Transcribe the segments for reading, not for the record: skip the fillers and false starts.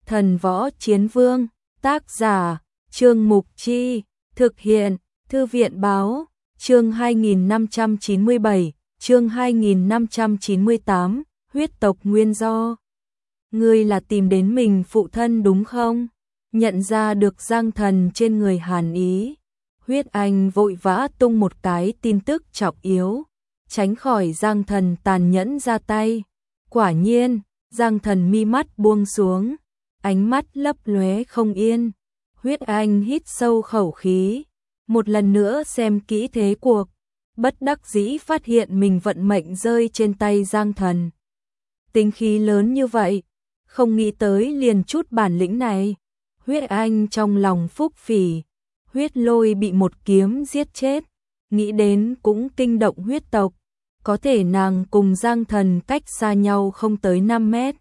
Thần Võ Chiến Vương, tác giả, Trương Mục Chi, thực hiện, Thư viện Báo, chương 2597, chương 2598, huyết tộc nguyên do. Ngươi là tìm đến mình phụ thân đúng không? Nhận ra được Giang Thần trên người Hàn Ý, Huyết Anh vội vã tung một cái tin tức trọng yếu, tránh khỏi Giang Thần tàn nhẫn ra tay. Quả nhiên, Giang Thần mi mắt buông xuống, ánh mắt lấp lóe không yên. Huyết Anh hít sâu khẩu khí, một lần nữa xem kỹ thế cuộc, bất đắc dĩ phát hiện mình vận mệnh rơi trên tay Giang Thần. Tính khí lớn như vậy, không nghĩ tới liền chút bản lĩnh này. Huyết Anh trong lòng phúc phỉ, Huyết Lôi bị một kiếm giết chết, nghĩ đến cũng kinh động huyết tộc, có thể nàng cùng Giang Thần cách xa nhau không tới 5 mét.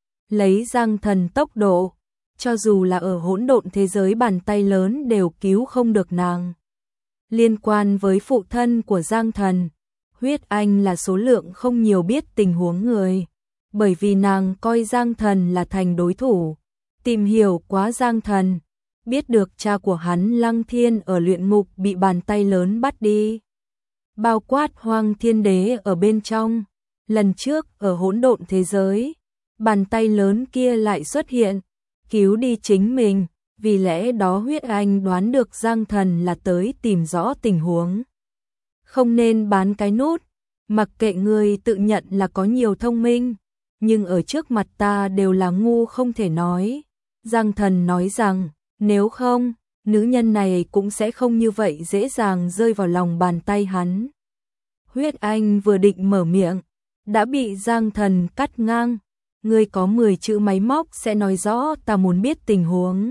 Lấy Giang Thần tốc độ, cho dù là ở hỗn độn thế giới bàn tay lớn đều cứu không được nàng. Liên quan với phụ thân của Giang Thần, Huyết Anh là số lượng không nhiều biết tình huống người, bởi vì nàng coi Giang Thần là thành đối thủ, tìm hiểu quá Giang Thần, biết được cha của hắn Lăng Thiên ở luyện ngục bị bàn tay lớn bắt đi, bao quát Hoang Thiên Đế ở bên trong. Lần trước ở hỗn độn thế giới, bàn tay lớn kia lại xuất hiện, cứu đi chính mình, vì lẽ đó Huyết Anh đoán được Giang Thần là tới tìm rõ tình huống. Không nên bán cái nút, mặc kệ người tự nhận là có nhiều thông minh, nhưng ở trước mặt ta đều là ngu không thể nói. Giang Thần nói rằng, nếu không, nữ nhân này cũng sẽ không như vậy dễ dàng rơi vào lòng bàn tay hắn. Huyết Anh vừa định mở miệng, đã bị Giang Thần cắt ngang. Ngươi có 10 chữ máy móc sẽ nói rõ ta muốn biết tình huống.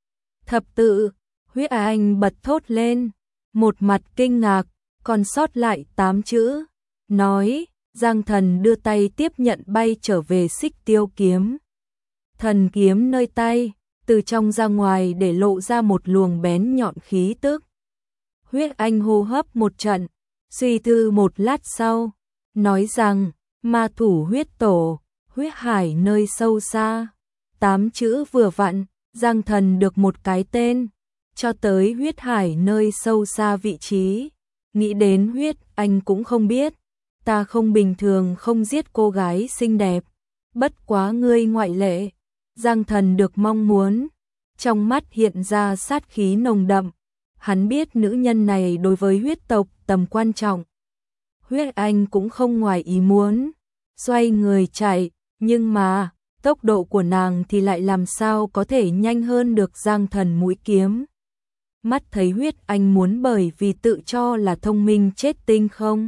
Thập tự, Huyết Anh bật thốt lên, một mặt kinh ngạc, còn sót lại 8 chữ. Nói, Giang Thần đưa tay tiếp nhận bay trở về Xích Tiêu kiếm. Thần kiếm nơi tay, từ trong ra ngoài để lộ ra một luồng bén nhọn khí tức. Huyết Anh hô hấp một trận, suy tư một lát sau, nói rằng, ma thủ huyết tổ, huyết hải nơi sâu xa. 8 chữ vừa vặn, Giang Thần được một cái tên, cho tới huyết hải nơi sâu xa vị trí. Nghĩ đến Huyết Anh cũng không biết, ta không bình thường không giết cô gái xinh đẹp, bất quá ngươi ngoại lệ. Giang Thần được mong muốn, trong mắt hiện ra sát khí nồng đậm, hắn biết nữ nhân này đối với huyết tộc tầm quan trọng. Huyết Anh cũng không ngoài ý muốn, xoay người chạy, nhưng mà, tốc độ của nàng thì lại làm sao có thể nhanh hơn được Giang Thần mũi kiếm. Mắt thấy Huyết Anh muốn bởi vì tự cho là thông minh chết tinh không.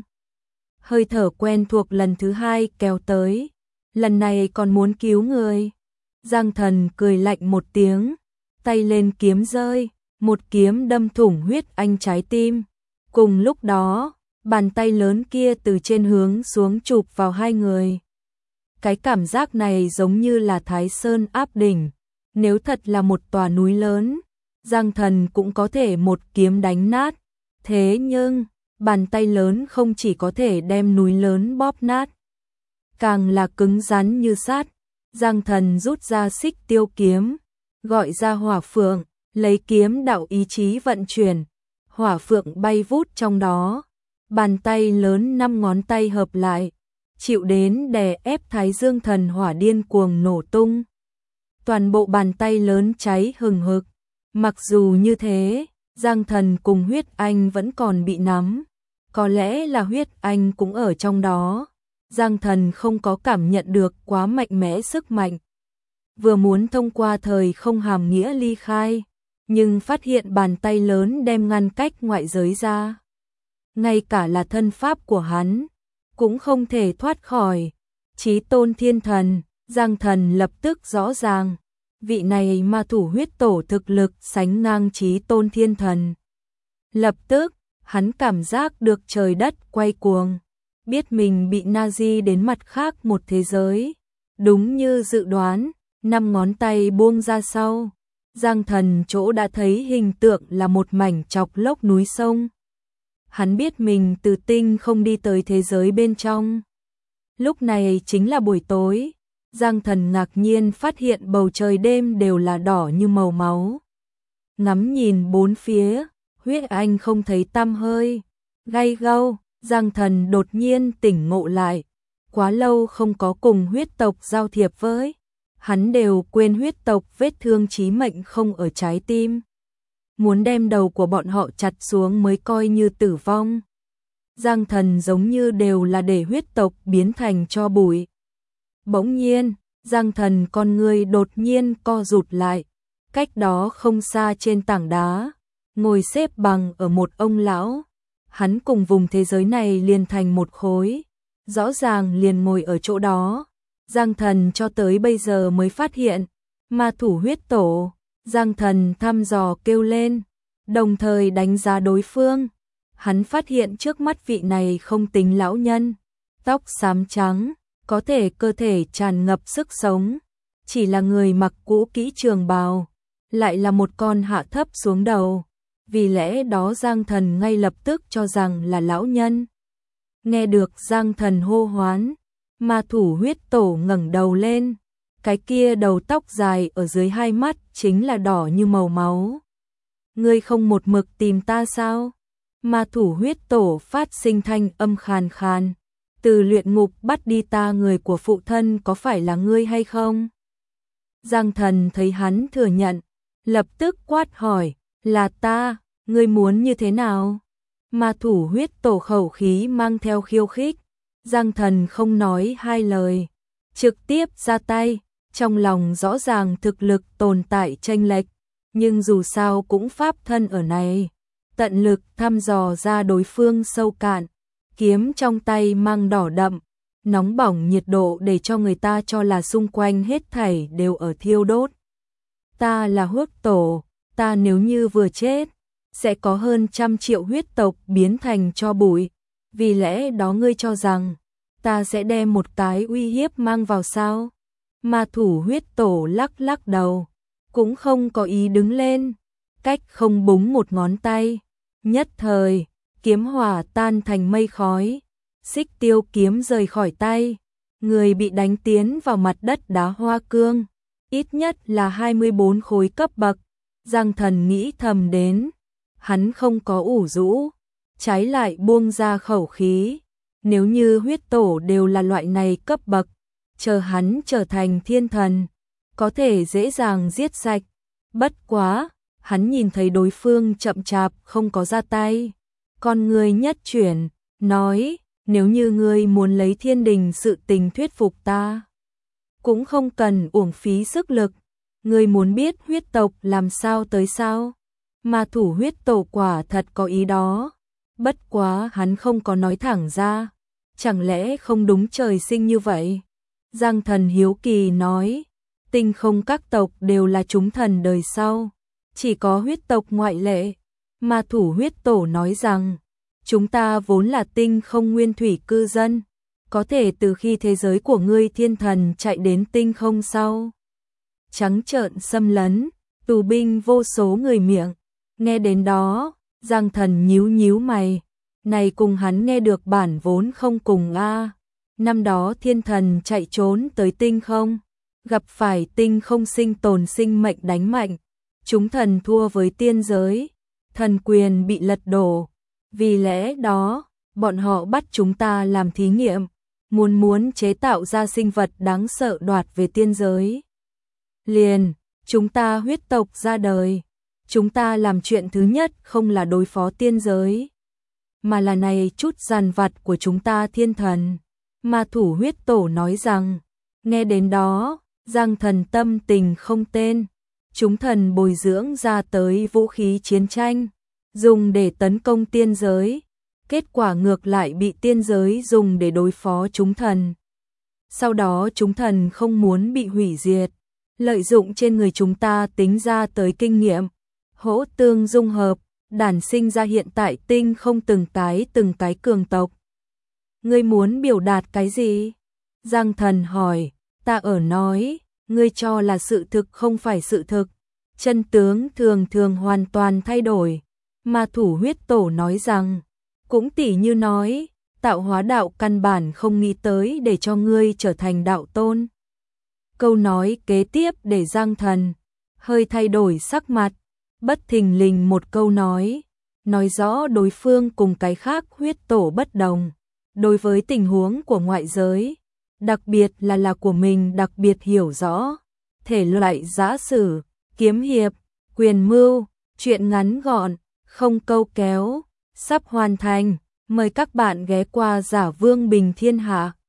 Hơi thở quen thuộc lần thứ hai kéo tới, lần này còn muốn cứu người. Giang Thần cười lạnh một tiếng, tay lên kiếm rơi, một kiếm đâm thủng Huyết Anh trái tim. Cùng lúc đó, bàn tay lớn kia từ trên hướng xuống chụp vào hai người. Cái cảm giác này giống như là Thái Sơn áp đỉnh, nếu thật là một tòa núi lớn, Giang Thần cũng có thể một kiếm đánh nát. Thế nhưng, bàn tay lớn không chỉ có thể đem núi lớn bóp nát, càng là cứng rắn như sắt. Giang Thần rút ra Xích Tiêu kiếm, gọi ra Hỏa Phượng, lấy kiếm đạo ý chí vận chuyển, Hỏa Phượng bay vút trong đó. Bàn tay lớn 5 ngón tay hợp lại, chịu đến đè ép Thái Dương Thần Hỏa điên cuồng nổ tung. Toàn bộ bàn tay lớn cháy hừng hực. Mặc dù như thế, Giang Thần cùng Huyết Anh vẫn còn bị nắm. Có lẽ là Huyết Anh cũng ở trong đó. Giang Thần không có cảm nhận được quá mạnh mẽ sức mạnh. Vừa muốn thông qua thời không hàm nghĩa ly khai, nhưng phát hiện bàn tay lớn đem ngăn cách ngoại giới ra. Ngay cả là thân pháp của hắn, cũng không thể thoát khỏi. Chí tôn thiên thần, Giang Thần lập tức rõ ràng. Vị này ma thủ huyết tổ thực lực sánh ngang chí tôn thiên thần. Lập tức, hắn cảm giác được trời đất quay cuồng. Biết mình bị Nazi đến mặt khác một thế giới. Đúng như dự đoán, 5 ngón tay buông ra sau. Giang Thần chỗ đã thấy hình tượng là một mảnh chọc lốc núi sông. Hắn biết mình từ tinh không đi tới thế giới bên trong. Lúc này chính là buổi tối, Giang Thần ngạc nhiên phát hiện bầu trời đêm đều là đỏ như màu máu. Ngắm nhìn bốn phía, huyết anh không thấy tăm hơi. Gay gâu, Giang Thần đột nhiên tỉnh ngộ lại. Quá lâu không có cùng huyết tộc giao thiệp với. Hắn đều quên huyết tộc vết thương chí mệnh không ở trái tim. Muốn đem đầu của bọn họ chặt xuống mới coi như tử vong. Giang Thần giống như đều là để huyết tộc biến thành tro bụi. Bỗng nhiên, Giang Thần con người đột nhiên co rụt lại. Cách đó không xa trên tảng đá, ngồi xếp bằng ở một ông lão. Hắn cùng vùng thế giới này liền thành một khối. Rõ ràng liền ngồi ở chỗ đó. Giang Thần cho tới bây giờ mới phát hiện, ma thủ huyết tổ. Giang Thần thăm dò kêu lên, đồng thời đánh giá đối phương. Hắn phát hiện trước mắt vị này không tính lão nhân, tóc xám trắng, có thể cơ thể tràn ngập sức sống, chỉ là người mặc cũ kỹ trường bào, lại là một con hạ thấp xuống đầu. Vì lẽ đó Giang Thần ngay lập tức cho rằng là lão nhân. Nghe được Giang Thần hô hoán, ma thủ huyết tổ ngẩng đầu lên. Cái kia đầu tóc dài ở dưới hai mắt chính là đỏ như màu máu. Ngươi không một mực tìm ta sao? Ma thủ huyết tổ phát sinh thanh âm khàn khàn. Từ luyện ngục bắt đi ta người của phụ thân có phải là ngươi hay không? Giang Thần thấy hắn thừa nhận, lập tức quát hỏi, là ta, ngươi muốn như thế nào? Ma thủ huyết tổ khẩu khí mang theo khiêu khích. Giang Thần không nói hai lời, trực tiếp ra tay. Trong lòng rõ ràng thực lực tồn tại chênh lệch, nhưng dù sao cũng pháp thân ở này, tận lực thăm dò ra đối phương sâu cạn. Kiếm trong tay mang đỏ đậm, nóng bỏng nhiệt độ để cho người ta cho là xung quanh hết thảy đều ở thiêu đốt. Ta là huyết tổ, ta nếu như vừa chết, sẽ có hơn 100 triệu huyết tộc biến thành tro bụi. Vì lẽ đó ngươi cho rằng, ta sẽ đem một cái uy hiếp mang vào sao? Ma thủ huyết tổ lắc lắc đầu, cũng không có ý đứng lên, cách không búng một ngón tay. Nhất thời, kiếm hỏa tan thành mây khói, xích tiêu kiếm rời khỏi tay, người bị đánh tiến vào mặt đất đá hoa cương, ít nhất là 24 khối cấp bậc. Giang Thần nghĩ thầm đến, hắn không có ủ rũ, trái lại buông ra khẩu khí. Nếu như huyết tổ đều là loại này cấp bậc, chờ hắn trở thành thiên thần, có thể dễ dàng giết sạch. Bất quá, hắn nhìn thấy đối phương chậm chạp không có ra tay. Con người nhất chuyển, nói, nếu như ngươi muốn lấy thiên đình sự tình thuyết phục ta, cũng không cần uổng phí sức lực. Ngươi muốn biết huyết tộc làm sao tới sao? Ma thủ huyết tổ quả thật có ý đó. Bất quá hắn không có nói thẳng ra. Chẳng lẽ không đúng trời sinh như vậy? Giang Thần hiếu kỳ nói, tinh không các tộc đều là chúng thần đời sau, chỉ có huyết tộc ngoại lệ. Ma thủ huyết tổ nói rằng, chúng ta vốn là tinh không nguyên thủy cư dân, có thể từ khi thế giới của ngươi thiên thần chạy đến tinh không sau. Trắng trợn xâm lấn, tù binh vô số người miệng. Nghe đến đó, Giang Thần nhíu nhíu mày, này cùng hắn nghe được bản vốn không cùng a. Năm đó thiên thần chạy trốn tới tinh không, gặp phải tinh không sinh tồn sinh mệnh đánh mạnh, chúng thần thua với tiên giới, thần quyền bị lật đổ. Vì lẽ đó, bọn họ bắt chúng ta làm thí nghiệm, muốn chế tạo ra sinh vật đáng sợ đoạt về tiên giới. Liền, chúng ta huyết tộc ra đời, chúng ta làm chuyện thứ nhất không là đối phó tiên giới, mà là này chút dằn vặt của chúng ta thiên thần. Ma thủ huyết tổ nói rằng, nghe đến đó, Giang Thần tâm tình không tên. Chúng thần bồi dưỡng ra tới vũ khí chiến tranh, dùng để tấn công tiên giới, kết quả ngược lại bị tiên giới dùng để đối phó chúng thần. Sau đó chúng thần không muốn bị hủy diệt, lợi dụng trên người chúng ta tính ra tới kinh nghiệm, hỗ tương dung hợp, đản sinh ra hiện tại tinh không từng cái cường tộc. Ngươi muốn biểu đạt cái gì? Giang Thần hỏi, ta ở nói, ngươi cho là sự thực không phải sự thực, chân tướng thường thường hoàn toàn thay đổi. Ma thủ huyết tổ nói rằng, cũng tỉ như nói, tạo hóa đạo căn bản không nghĩ tới để cho ngươi trở thành đạo tôn. câu nói kế tiếp để Giang Thần hơi thay đổi sắc mặt, bất thình lình một câu nói rõ đối phương cùng cái khác huyết tổ bất đồng. Đối với tình huống của ngoại giới, đặc biệt là của mình đặc biệt hiểu rõ. Thể loại giã sử, kiếm hiệp, quyền mưu, truyện ngắn gọn, không câu kéo, sắp hoàn thành. Mời các bạn ghé qua Giả Vương Bình Thiên Hạ.